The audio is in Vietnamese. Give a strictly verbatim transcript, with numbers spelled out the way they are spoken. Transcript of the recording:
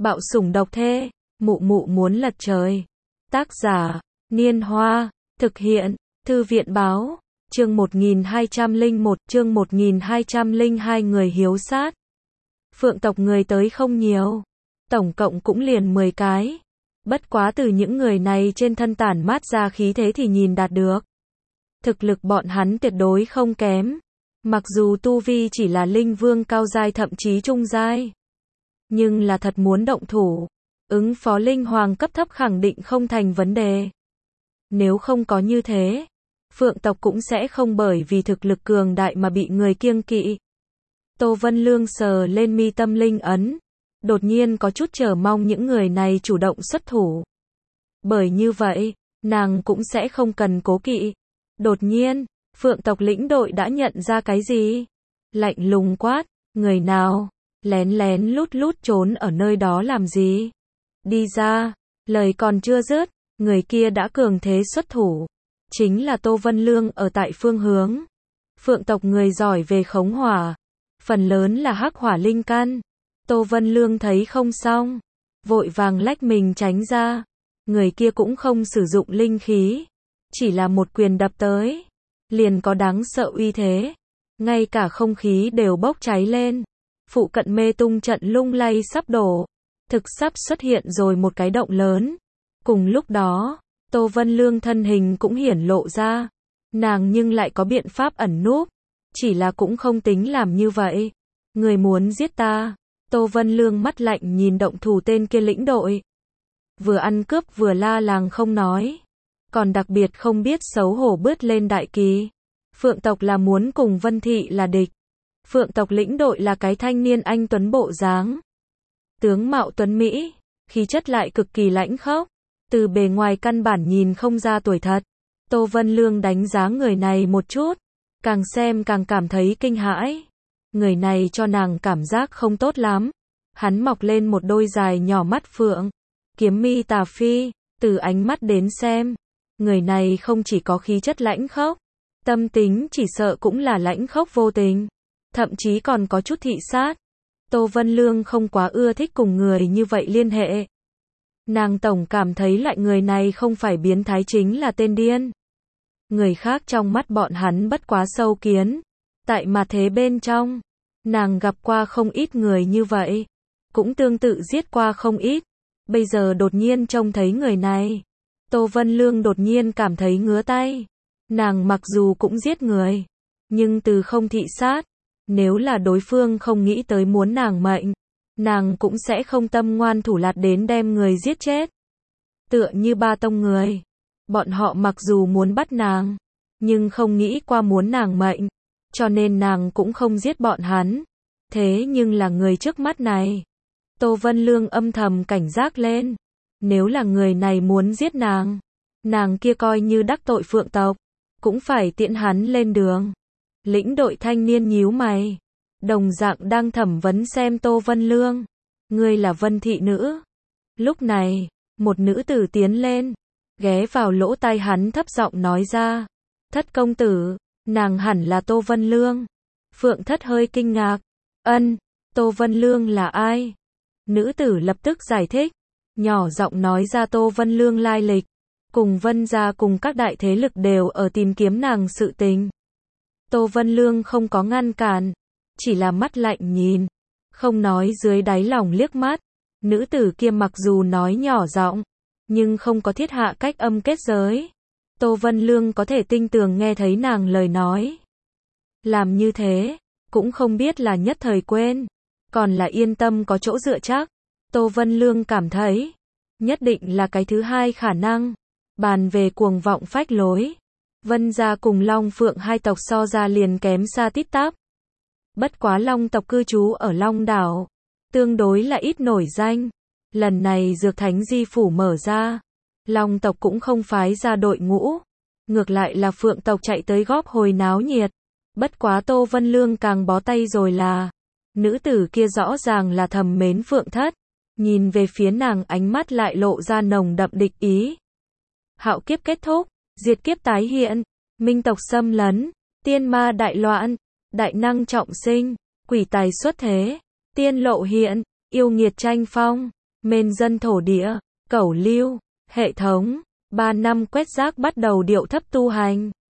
Bạo sủng độc thê, mụ mụ muốn lật trời. Tác giả, Niên Hoa, thực hiện, Thư viện Báo, chương một nghìn hai trăm lẻ một, chương một nghìn hai trăm lẻ hai người hiếu sát. Phượng tộc người tới không nhiều, tổng cộng cũng liền mười cái. Bất quá từ những người này trên thân tản mát ra khí thế thì nhìn đạt được. Thực lực bọn hắn tuyệt đối không kém. Mặc dù tu vi chỉ là linh vương cao giai thậm chí trung giai, nhưng là thật muốn động thủ, ứng phó linh hoàng cấp thấp khẳng định không thành vấn đề. Nếu không có như thế, Phượng tộc cũng sẽ không bởi vì thực lực cường đại mà bị người kiêng kỵ. Tô Vân Lương sờ lên mi tâm linh ấn, đột nhiên có chút chờ mong những người này chủ động xuất thủ. Bởi như vậy, nàng cũng sẽ không cần cố kỵ. Đột nhiên, Phượng tộc lĩnh đội đã nhận ra cái gì? Lạnh lùng quát, người nào? Lén lén lút lút trốn ở nơi đó làm gì? Đi ra, lời còn chưa dứt, người kia đã cường thế xuất thủ. Chính là Tô Vân Lương ở tại phương hướng. Phượng tộc người giỏi về khống hỏa, phần lớn là hắc hỏa linh căn. Tô Vân Lương thấy không xong, vội vàng lách mình tránh ra. Người kia cũng không sử dụng linh khí, chỉ là một quyền đập tới, liền có đáng sợ uy thế. Ngay cả không khí đều bốc cháy lên. Phụ cận mê tung trận lung lay sắp đổ, thực sắp xuất hiện rồi một cái động lớn. Cùng lúc đó, Tô Vân Lương thân hình cũng hiển lộ ra. Nàng nhưng lại có biện pháp ẩn núp, chỉ là cũng không tính làm như vậy. Người muốn giết ta? Tô Vân Lương mắt lạnh nhìn động thủ tên kia lĩnh đội. Vừa ăn cướp vừa la làng không nói, còn đặc biệt không biết xấu hổ bứt lên đại kỳ. Phượng tộc là muốn cùng Vân Thị là địch. Phượng tộc lĩnh đội là cái thanh niên anh tuấn bộ dáng, tướng mạo tuấn mỹ, khí chất lại cực kỳ lãnh khốc, từ bề ngoài căn bản nhìn không ra tuổi thật. Tô Vân Lương đánh giá người này một chút, càng xem càng cảm thấy kinh hãi. Người này cho nàng cảm giác không tốt lắm. Hắn mọc lên một đôi dài nhỏ mắt phượng, kiếm mi tà phi, từ ánh mắt đến xem, người này không chỉ có khí chất lãnh khốc, tâm tính chỉ sợ cũng là lãnh khốc vô tình, thậm chí còn có chút thị sát. Tô Vân Lương không quá ưa thích cùng người như vậy liên hệ. Nàng tổng cảm thấy lại người này không phải biến thái chính là tên điên. Người khác trong mắt bọn hắn bất quá sâu kiến. Tại mà thế bên trong, nàng gặp qua không ít người như vậy, cũng tương tự giết qua không ít. Bây giờ đột nhiên trông thấy người này, Tô Vân Lương đột nhiên cảm thấy ngứa tay. Nàng mặc dù cũng giết người, nhưng từ không thị sát. Nếu là đối phương không nghĩ tới muốn nàng mệnh, nàng cũng sẽ không tâm ngoan thủ lạt đến đem người giết chết. Tựa như ba tông người, bọn họ mặc dù muốn bắt nàng, nhưng không nghĩ qua muốn nàng mệnh, cho nên nàng cũng không giết bọn hắn. Thế nhưng là người trước mắt này, Tô Vân Lương âm thầm cảnh giác lên. Nếu là người này muốn giết nàng, nàng kia coi như đắc tội Phượng tộc, cũng phải tiễn hắn lên đường. Lĩnh đội thanh niên nhíu mày, đồng dạng đang thẩm vấn xem Tô Vân Lương. Ngươi là Vân Thị nữ? Lúc này, một nữ tử tiến lên, ghé vào lỗ tai hắn thấp giọng nói ra. Thất công tử, nàng hẳn là Tô Vân Lương. Phượng thất hơi kinh ngạc. Ân, Tô Vân Lương là ai? Nữ tử lập tức giải thích, nhỏ giọng nói ra Tô Vân Lương lai lịch. Cùng Vân gia cùng các đại thế lực đều ở tìm kiếm nàng sự tình. Tô Vân Lương không có ngăn cản, chỉ là mắt lạnh nhìn, không nói dưới đáy lòng liếc mắt. Nữ tử kia mặc dù nói nhỏ giọng, nhưng không có thiết hạ cách âm kết giới. Tô Vân Lương có thể tinh tường nghe thấy nàng lời nói. Làm như thế, cũng không biết là nhất thời quên, còn là yên tâm có chỗ dựa chắc. Tô Vân Lương cảm thấy, nhất định là cái thứ hai khả năng. Bàn về cuồng vọng phách lối, Vân gia cùng Long Phượng hai tộc so ra liền kém xa tít tắp. Bất quá Long tộc cư trú ở Long đảo, tương đối là ít nổi danh. Lần này Dược Thánh Di phủ mở ra, Long tộc cũng không phái ra đội ngũ, ngược lại là Phượng tộc chạy tới góp hồi náo nhiệt. Bất quá Tô Vân Lương càng bó tay rồi là, nữ tử kia rõ ràng là thầm mến Phượng thất, nhìn về phía nàng ánh mắt lại lộ ra nồng đậm địch ý. Hạo kiếp kết thúc, diệt kiếp tái hiện, minh tộc xâm lấn, tiên ma đại loạn, đại năng trọng sinh, quỷ tài xuất thế, tiên lộ hiện, yêu nghiệt tranh phong. Mên dân thổ địa, cẩu lưu, hệ thống, ba năm quét rác bắt đầu điệu thấp tu hành.